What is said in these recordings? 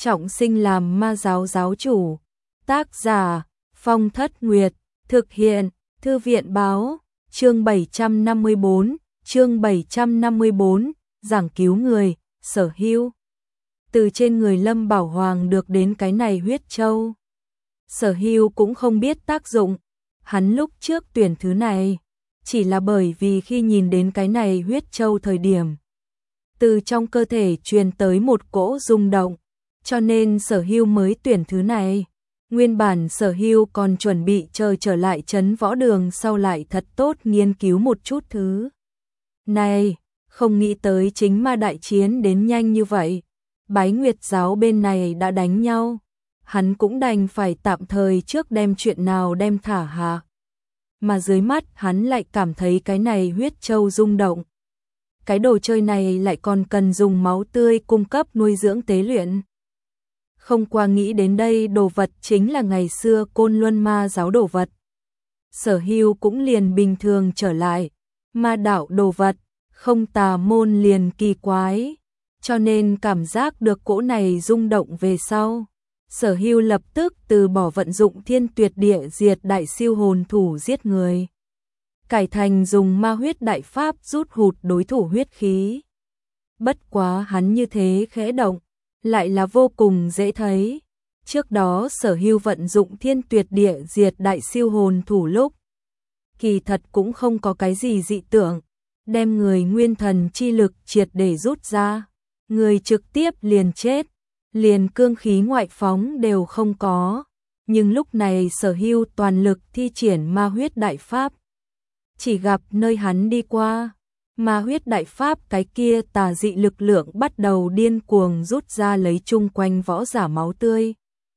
trọng sinh làm ma giáo giáo chủ. Tác giả Phong Thất Nguyệt, thực hiện Thư viện báo, chương 754, giảng cứu người, Sở Hưu. Từ trên người Lâm Bảo Hoàng được đến cái này huyết châu. Sở Hưu cũng không biết tác dụng, hắn lúc trước tuyển thứ này, chỉ là bởi vì khi nhìn đến cái này huyết châu thời điểm, từ trong cơ thể truyền tới một cỗ rung động, cho nên Sở Hưu mới tuyển thứ này. Nguyên bản Sở Hưu còn chuẩn bị chờ trở lại trấn võ đường sau lại thật tốt nghiên cứu một chút thứ này, không nghĩ tới chính ma đại chiến đến nhanh như vậy. Bái Nguyệt giáo bên này đã đánh nhau, hắn cũng đành phải tạm thời trước đem chuyện nào đem thả hạ. Mà dưới mắt hắn lại cảm thấy cái này huyết châu rung động. Cái đồ chơi này lại còn cần dùng máu tươi cung cấp nuôi dưỡng tế luyện. Không qua nghĩ đến đây đồ vật chính là ngày xưa Côn Luân ma giáo đồ vật. Sở Hưu cũng liền bình thường trở lại, ma đạo đồ vật, không tà môn liền kỳ quái, cho nên cảm giác được cỗ này rung động về sau. Sở Hưu lập tức từ bỏ vận dụng Thiên Tuyệt Địa Diệt Đại Siêu Hồn Thủ giết người, cải thành dùng ma huyết đại pháp rút hụt đối thủ huyết khí. Bất quá hắn như thế khẽ động, lại là vô cùng dễ thấy. Trước đó Sở Hưu vận dụng Thiên Tuyệt Địa Diệt Đại Siêu Hồn Thủ lúc, kỳ thật cũng không có cái gì dị tưởng, đem người nguyên thần chi lực triệt để rút ra, người trực tiếp liền chết, liền cương khí ngoại phóng đều không có. Nhưng lúc này Sở Hưu toàn lực thi triển ma huyết đại pháp, chỉ gặp nơi hắn đi qua, ma huyết đại pháp cái kia tà dị lực lượng bắt đầu điên cuồng rút ra lấy chung quanh võ giả máu tươi.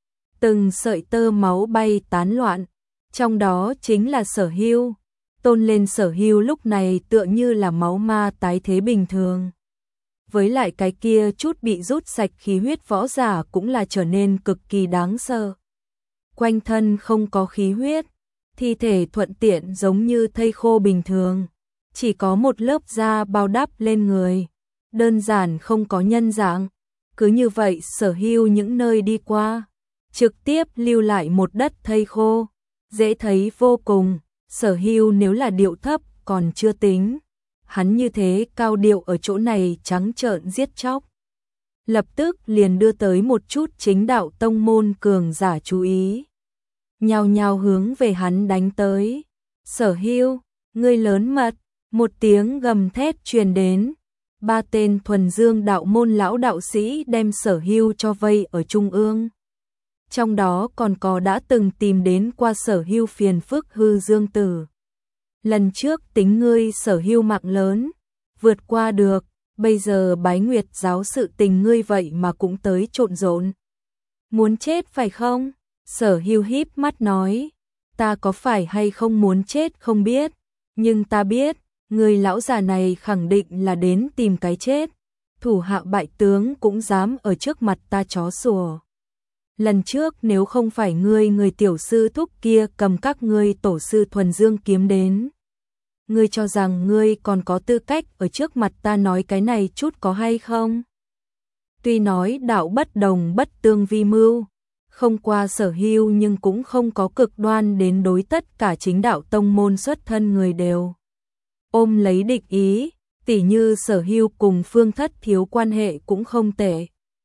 Từng sợi tơ máu bay tán loạn, trong đó chính là Sở Hưu. Tôn lên Sở Hưu lúc này tựa như là máu ma tái thế bình thường. Với lại cái kia chút bị rút sạch khí huyết võ giả cũng là trở nên cực kỳ đáng sợ. Quanh thân không có khí huyết, thi thể thuận tiện giống như thây khô bình thường, chỉ có một lớp da bao đắp lên người, đơn giản không có nhân dạng. Cứ như vậy Sở Hưu những nơi đi qua, trực tiếp lưu lại một đất thây khô, dễ thấy vô cùng. Sở Hưu nếu là điệu thấp còn chưa tính, hắn như thế cao điệu ở chỗ này trắng trợn giết chóc, lập tức liền đưa tới một chút chính đạo tông môn cường giả chú ý, nhao nhao hướng về hắn đánh tới. Sở Hưu, ngươi lớn mật! Một tiếng gầm thét truyền đến, ba tên thuần dương đạo môn lão đạo sĩ đem Sở Hưu cho vây ở trung ương. Trong đó còn có đã từng tìm đến qua Sở Hưu phiền phức Hư Dương Tử. Lần trước tính ngươi Sở Hưu mạng lớn, vượt qua được, bây giờ Bái Nguyệt giáo sự tình ngươi vậy mà cũng tới trộn rộn. Muốn chết phải không? Sở Hưu híp mắt nói, ta có phải hay không muốn chết không biết, nhưng ta biết, người lão già này khẳng định là đến tìm cái chết. Thủ hạ bại tướng cũng dám ở trước mặt ta chó sủa. Lần trước nếu không phải người tiểu sư thúc kia cầm các ngươi tổ sư thuần dương kiếm đến, ngươi cho rằng ngươi còn có tư cách ở trước mặt ta nói cái này chút có hay không? Tuy nói đạo bất đồng bất tương vi mưu, không qua Sở Hưu nhưng cũng không có cực đoan đến đối tất cả chính đạo tông môn xuất thân người đều ôm lấy địch ý, tỉ như Sở Hưu cùng Phương Thất Thiếu quan hệ cũng không tệ.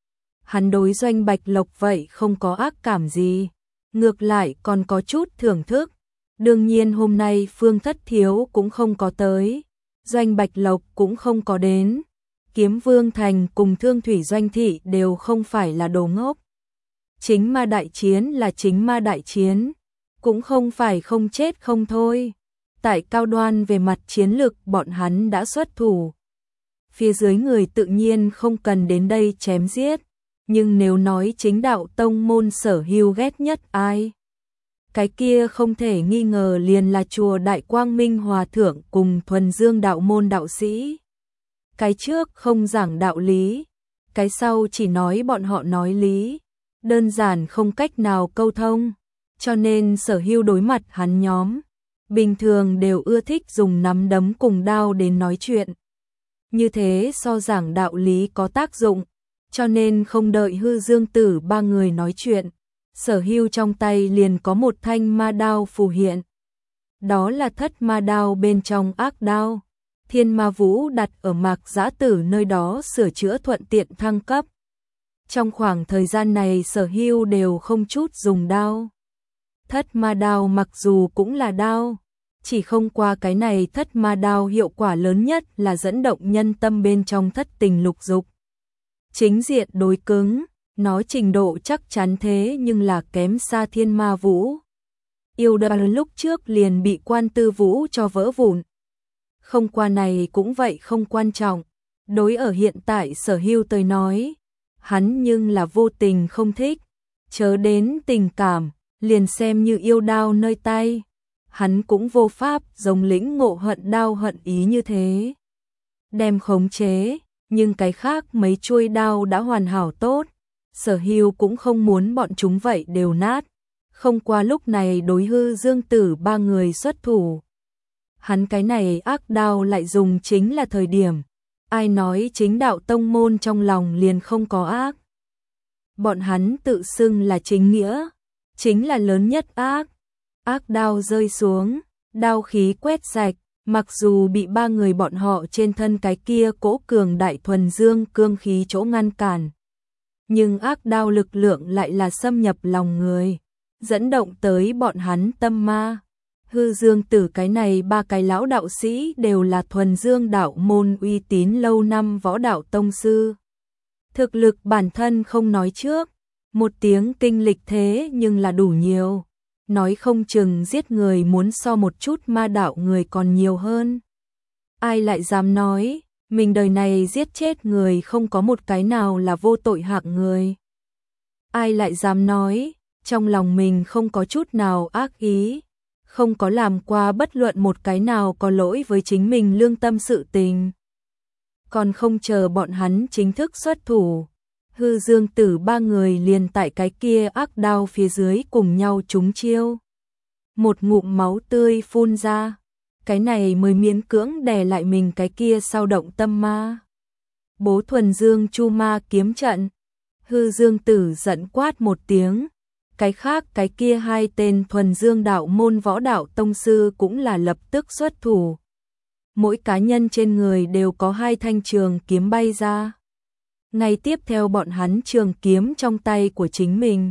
Hắn đối Doanh Bạch Lộc vậy không có ác cảm gì, ngược lại còn có chút thưởng thức. Đương nhiên hôm nay Phương Thất Thiếu cũng không có tới, Doanh Bạch Lộc cũng không có đến. Kiếm Vương Thành cùng Thương Thủy Doanh Thị đều không phải là đồ ngốc. Chính ma đại chiến là chính ma đại chiến, cũng không phải không chết không thôi. Tại cao đoan về mặt chiến lược bọn hắn đã xuất thủ. Phía dưới người tự nhiên không cần đến đây chém giết. Nhưng nếu nói chính đạo tông môn Sở Hưu ghét nhất ai? Cái kia không thể nghi ngờ liền là chùa Đại Quang Minh Hòa Thượng cùng thuần dương đạo môn đạo sĩ. Cái trước không giảng đạo lý, cái sau chỉ nói bọn họ nói lý, đơn giản không cách nào câu thông. Cho nên Sở Hưu đối mặt hắn nhóm, bình thường đều ưa thích dùng nắm đấm cùng đao đến nói chuyện. Như thế so giảng đạo lý có tác dụng. cho nên không đợi Hư Dương Tử ba người nói chuyện, Sở Hưu trong tay liền có một thanh ma đao phù hiện. Đó là thất ma đao bên trong ác đao. Thiên Ma Vũ đặt ở Mạc Giã Tử nơi đó sửa chữa thuận tiện thăng cấp. Trong khoảng thời gian này Sở Hưu đều không chút dùng đao. Thất ma đao mặc dù cũng là đao, chỉ không qua cái này thất ma đao hiệu quả lớn nhất là dẫn động nhân tâm bên trong thất tình lục dục. Chính diện đối cứng, nó trình độ chắc chắn thế nhưng là kém xa Thiên Ma Vũ. Yêu đao lúc trước liền bị Quan Tư Vũ cho vỡ vụn. Không qua này cũng vậy không quan trọng. Đối ở hiện tại Sở Hưu tới nói, hắn nhưng là vô tình không thích, chớ đến tình cảm, liền xem như yêu đao nơi tay. Hắn cũng vô pháp giống lĩnh ngộ hận đao hận ý như thế. Đem khống chế, nhưng cái khác mấy chuôi đao đã hoàn hảo tốt. Sở Hưu cũng không muốn bọn chúng vậy đều nát. Không qua lúc này đối Hư Dương Tử ba người xuất thủ. Hắn cái này ác đao lại dùng chính là thời điểm. Ai nói chính đạo tông môn trong lòng liền không có ác. Bọn hắn tự xưng là chính nghĩa, chính là lớn nhất ác. Ác đao rơi xuống, đao khí quét sạch, mặc dù bị ba người bọn họ trên thân cái kia cỗ cường đại thuần dương cương khí chỗ ngăn cản. Nhưng ác đao lực lượng lại là xâm nhập lòng người, dẫn động tới bọn hắn tâm ma. Hư Dương Tử cái này ba cái lão đạo sĩ đều là thuần dương đạo môn uy tín lâu năm võ đạo tông sư. Thực lực bản thân không nói trước, một tiếng kinh lịch thế nhưng là đủ nhiều. Nói không chừng giết người muốn so một chút ma đạo người còn nhiều hơn. Ai lại dám nói, mình đời này giết chết người không có một cái nào là vô tội hạng người. Ai lại dám nói, trong lòng mình không có chút nào ác ý, không có làm qua bất luận một cái nào có lỗi với chính mình lương tâm sự tình. Còn không chờ bọn hắn chính thức xuất thủ, Hư Dương Tử ba người liền tại cái kia ác đao phía dưới cùng nhau trúng chiêu. Một ngụm máu tươi phun ra, cái này mới miễn cưỡng đè lại mình cái kia sao động tâm ma. Bố thuần dương chu ma kiếm trận, Hư Dương Tử giận quát một tiếng. Cái khác cái kia hai tên thuần dương đạo môn võ đạo tông sư cũng là lập tức xuất thủ. Mỗi cá nhân trên người đều có hai thanh trường kiếm bay ra. Ngay tiếp theo bọn hắn trường kiếm trong tay của chính mình.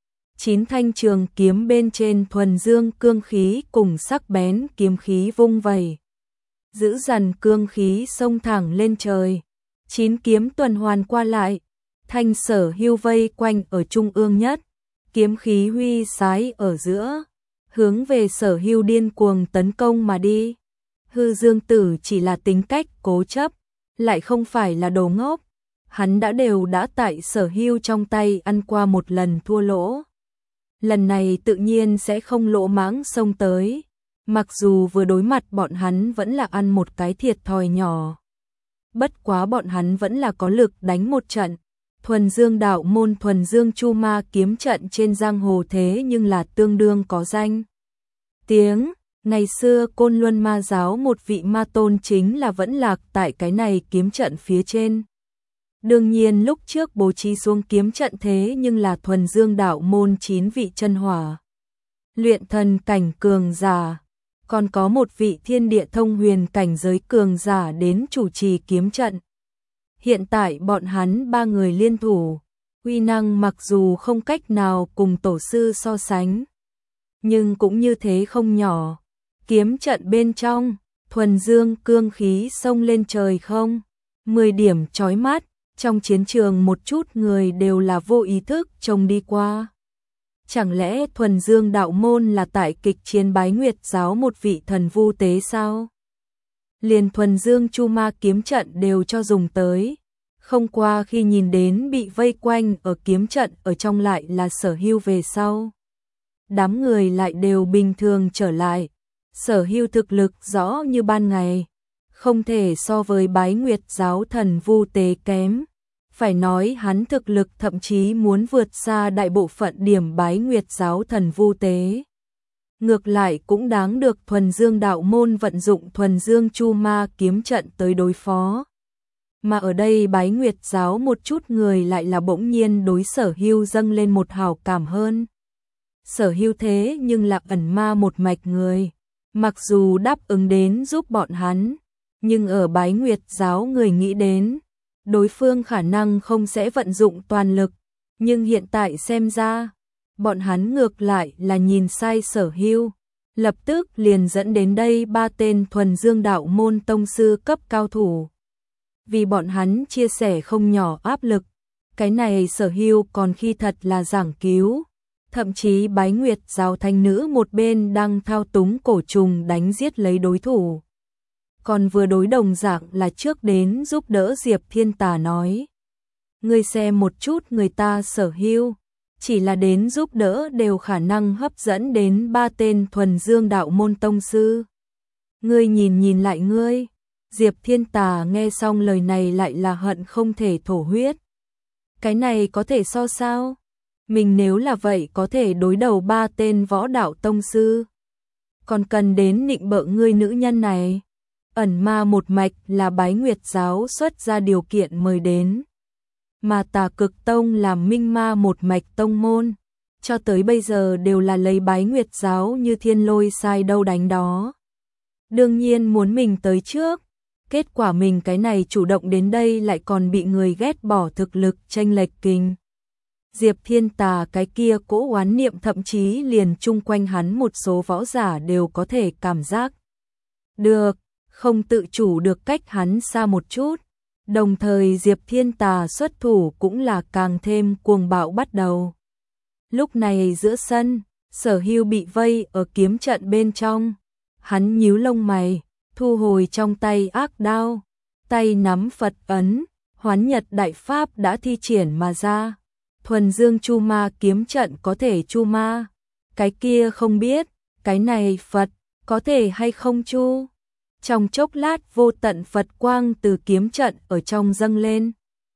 9 thanh trường kiếm bên trên thuần dương cương khí cùng sắc bén kiếm khí vung vẩy. Giữ dần cương khí xông thẳng lên trời. 9 kiếm tuần hoàn qua lại. Thanh Sở Hưu vây quanh ở trung ương nhất. Kiếm khí huy sái ở giữa. Hướng về Sở Hưu điên cuồng tấn công mà đi. Hư Dương Tử chỉ là tính cách cố chấp, lại không phải là đồ ngốc. Hắn đã tại Sở Hưu trong tay ăn qua một lần thua lỗ. Lần này tự nhiên sẽ không lỗ mãng xông tới. Mặc dù vừa đối mặt bọn hắn vẫn là ăn một cái thiệt thòi nhỏ. Bất quá bọn hắn vẫn là có lực đánh một trận. Thuần Dương đạo môn thuần dương chu ma kiếm trận trên giang hồ thế nhưng là tương đương có danh tiếng. Ngày xưa Côn Luân ma giáo một vị ma tôn chính là vẫn lạc tại cái này kiếm trận phía trên. Đương nhiên lúc trước bố trí xuống kiếm trận thế nhưng là thuần dương đạo môn 9 vị chân hỏa. Luyện thần cảnh cường giả, còn có một vị thiên địa thông huyền cảnh giới cường giả đến chủ trì kiếm trận. Hiện tại bọn hắn ba người liên thủ, uy năng mặc dù không cách nào cùng tổ sư so sánh, nhưng cũng như thế không nhỏ. Kiếm trận bên trong, thuần dương cương khí xông lên trời không, 10 điểm chói mắt, trong chiến trường một chút người đều là vô ý thức trông đi qua. Chẳng lẽ thuần dương đạo môn là tại kịch chiến Bái Nguyệt giáo một vị thần vu tế sao? Liền thuần dương chu ma kiếm trận đều cho dùng tới. Không qua khi nhìn đến bị vây quanh ở kiếm trận ở trong lại là Sở Hưu về sau. Đám người lại đều bình thường trở lại. Sở Hưu thực lực rõ như ban ngày. Không thể so với Bái Nguyệt giáo thần vu tế kém. Phải nói hắn thực lực thậm chí muốn vượt xa đại bộ phận điểm Bái Nguyệt giáo thần vu tế. Ngược lại cũng đáng được thuần dương đạo môn vận dụng thuần dương chu ma kiếm trận tới đối phó. Mà ở đây Bái Nguyệt giáo một chút người lại là bỗng nhiên đối Sở Hưu dâng lên một hảo cảm hơn. Sở Hưu thế nhưng là ẩn ma một mạch người, mặc dù đáp ứng đến giúp bọn hắn, nhưng ở Bái Nguyệt giáo người nghĩ đến, đối phương khả năng không sẽ vận dụng toàn lực, nhưng hiện tại xem ra, bọn hắn ngược lại là nhìn sai Sở Hưu, lập tức liền dẫn đến đây 3 tên thuần dương đạo môn tông sư cấp cao thủ. Vì bọn hắn chia sẻ không nhỏ áp lực, cái này Sở Hưu còn khi thật là giảng cứu, thậm chí Bái Nguyệt giáo thanh nữ một bên đang thao túng cổ trùng đánh giết lấy đối thủ. Còn vừa đối đồng dạng là trước đến giúp đỡ Diệp Thiên Tà nói. Ngươi xem một chút người ta Sở Hưu, chỉ là đến giúp đỡ đều khả năng hấp dẫn đến 3 tên thuần dương đạo môn tông sư. Ngươi nhìn lại ngươi. Diệp Thiên Tà nghe xong lời này lại là hận không thể thổ huyết. Cái này có thể so sao? Mình nếu là vậy có thể đối đầu 3 tên võ đạo tông sư. Còn cần đến nịnh bợ ngươi nữ nhân này. Ẩn ma một mạch là Bái Nguyệt giáo xuất ra điều kiện mời đến. Mà Tà Cực Tông làm minh ma một mạch tông môn. Cho tới bây giờ đều là lấy Bái Nguyệt giáo như thiên lôi sai đâu đánh đó. Đương nhiên muốn mình tới trước. Kết quả mình cái này chủ động đến đây lại còn bị người ghét bỏ thực lực chênh lệch kinh. Diệp Thiên Tà cái kia cỗ oán niệm thậm chí liền chung quanh hắn một số võ giả đều có thể cảm giác được, không tự chủ được cách hắn xa một chút. Đồng thời Diệp Thiên Tà xuất thủ cũng là càng thêm cuồng bạo bắt đầu. Lúc này giữa sân, Sở Hưu bị vây ở kiếm trận bên trong. Hắn nhíu lông mày, thu hồi trong tay ác đao, tay nắm Phật ấn, Hoán Nhật Đại Pháp đã thi triển mà ra. Thuần dương chu ma kiếm trận có thể chu ma, cái kia không biết, cái này Phật có thể hay không chu. Trong chốc lát vô tận Phật quang từ kiếm trận ở trong dâng lên.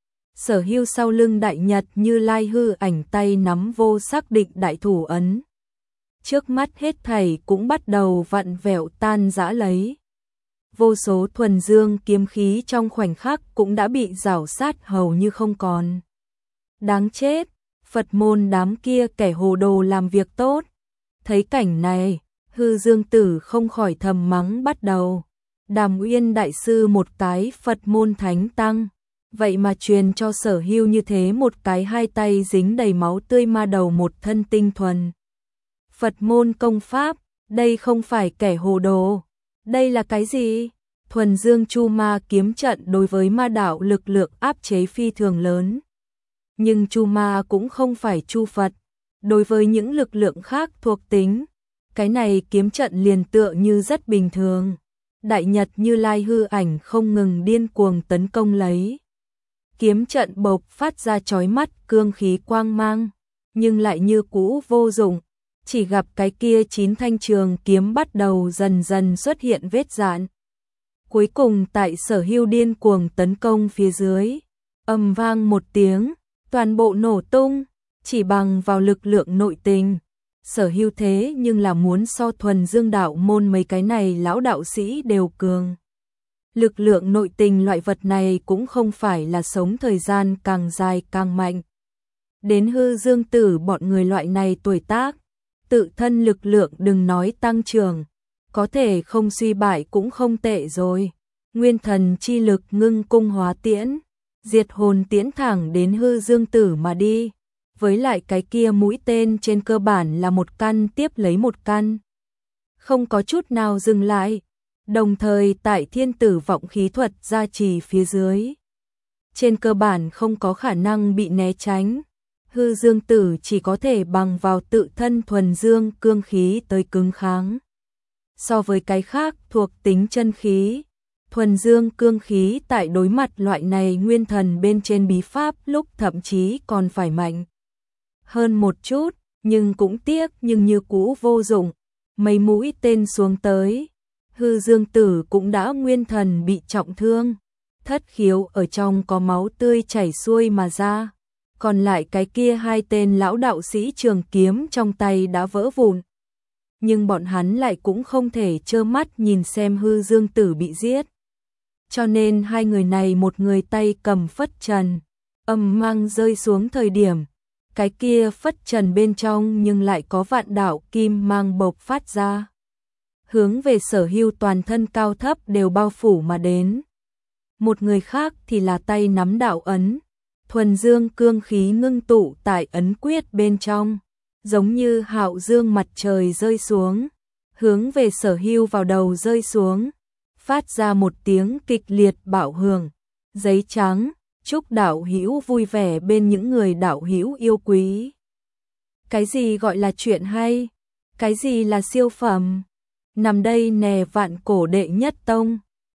Sở Hưu sau lưng Đại Nhật Như Lai hư ảnh tay nắm vô xác định đại thủ ấn. Trước mắt hết thảy cũng bắt đầu vặn vẹo tan rã lấy. Vô số thuần dương kiếm khí trong khoảnh khắc cũng đã bị rào sát hầu như không còn. Đáng chết, Phật môn đám kia kẻ hồ đồ làm việc tốt. Thấy cảnh này, Hư Dương Tử không khỏi thầm mắng bắt đầu. Đàm Uyên đại sư một cái Phật môn thánh tăng, vậy mà truyền cho Sở Hưu như thế một cái hai tay dính đầy máu tươi ma đầu một thân tinh thuần. Phật môn công pháp, đây không phải kẻ hồ đồ, đây là cái gì? Thuần dương chu ma kiếm trận đối với ma đạo lực lượng áp chế phi thường lớn. Nhưng chu ma cũng không phải chu Phật, đối với những lực lượng khác thuộc tính, cái này kiếm trận liền tựa như rất bình thường. Đại Nhật Như Lai hư ảnh không ngừng điên cuồng tấn công lấy. Kiếm trận bộc phát ra chói mắt cương khí quang mang, nhưng lại như cũ vô dụng, chỉ gặp cái kia 9 thanh trường kiếm bắt đầu dần dần xuất hiện vết rạn. Cuối cùng tại Sở Hưu điên cuồng tấn công phía dưới, ầm vang một tiếng, toàn bộ nổ tung, chỉ bằng vào lực lượng nội tình. Sở Hưu thế nhưng là muốn so thuần dương đạo môn mấy cái này lão đạo sĩ đều cường. Lực lượng nội tình loại vật này cũng không phải là sống thời gian càng dài càng mạnh. Đến Hư Dương Tử bọn người loại này tuổi tác, tự thân lực lượng đừng nói tăng trưởng, có thể không suy bại cũng không tệ rồi. Nguyên thần chi lực ngưng cung hóa tiễn, diệt hồn tiễn thẳng đến Hư Dương Tử mà đi. Với lại cái kia mũi tên trên cơ bản là một căn tiếp lấy một căn, không có chút nào dừng lại. Đồng thời tại thiên tử vọng khí thuật gia trì phía dưới, trên cơ bản không có khả năng bị né tránh. Hư Dương Tử chỉ có thể bằng vào tự thân thuần dương cương khí tới cứng kháng. So với cái khác thuộc tính chân khí, thuần dương cương khí tại đối mặt loại này nguyên thần bên trên bí pháp lúc thậm chí còn phải mạnh hơn một chút, nhưng cũng tiếc nhưng như cũ vô dụng. Mấy mũi tên xuống tới, Hư Dương Tử cũng đã nguyên thần bị trọng thương, thất khiếu ở trong có máu tươi chảy xuôi mà ra. Còn lại cái kia hai tên lão đạo sĩ trường kiếm trong tay đã vỡ vụn. Nhưng bọn hắn lại cũng không thể trơ mắt nhìn xem Hư Dương Tử bị giết. cho nên hai người này một người tay cầm phất trần, âm mang rơi xuống thời điểm, cái kia phất trần bên trong nhưng lại có vạn đạo kim mang bộc phát ra. Hướng về Sở Hưu toàn thân cao thấp đều bao phủ mà đến. Một người khác thì là tay nắm đạo ấn, thuần dương cương khí ngưng tụ tại ấn quyết bên trong, giống như hạo dương mặt trời rơi xuống, hướng về Sở Hưu vào đầu rơi xuống, phát ra một tiếng kịch liệt bạo hưởng. Giấy trắng, chúc đạo hữu vui vẻ bên những người đạo hữu yêu quý. Cái gì gọi là chuyện hay? Cái gì là siêu phẩm? Nằm đây nè vạn cổ đệ nhất tông.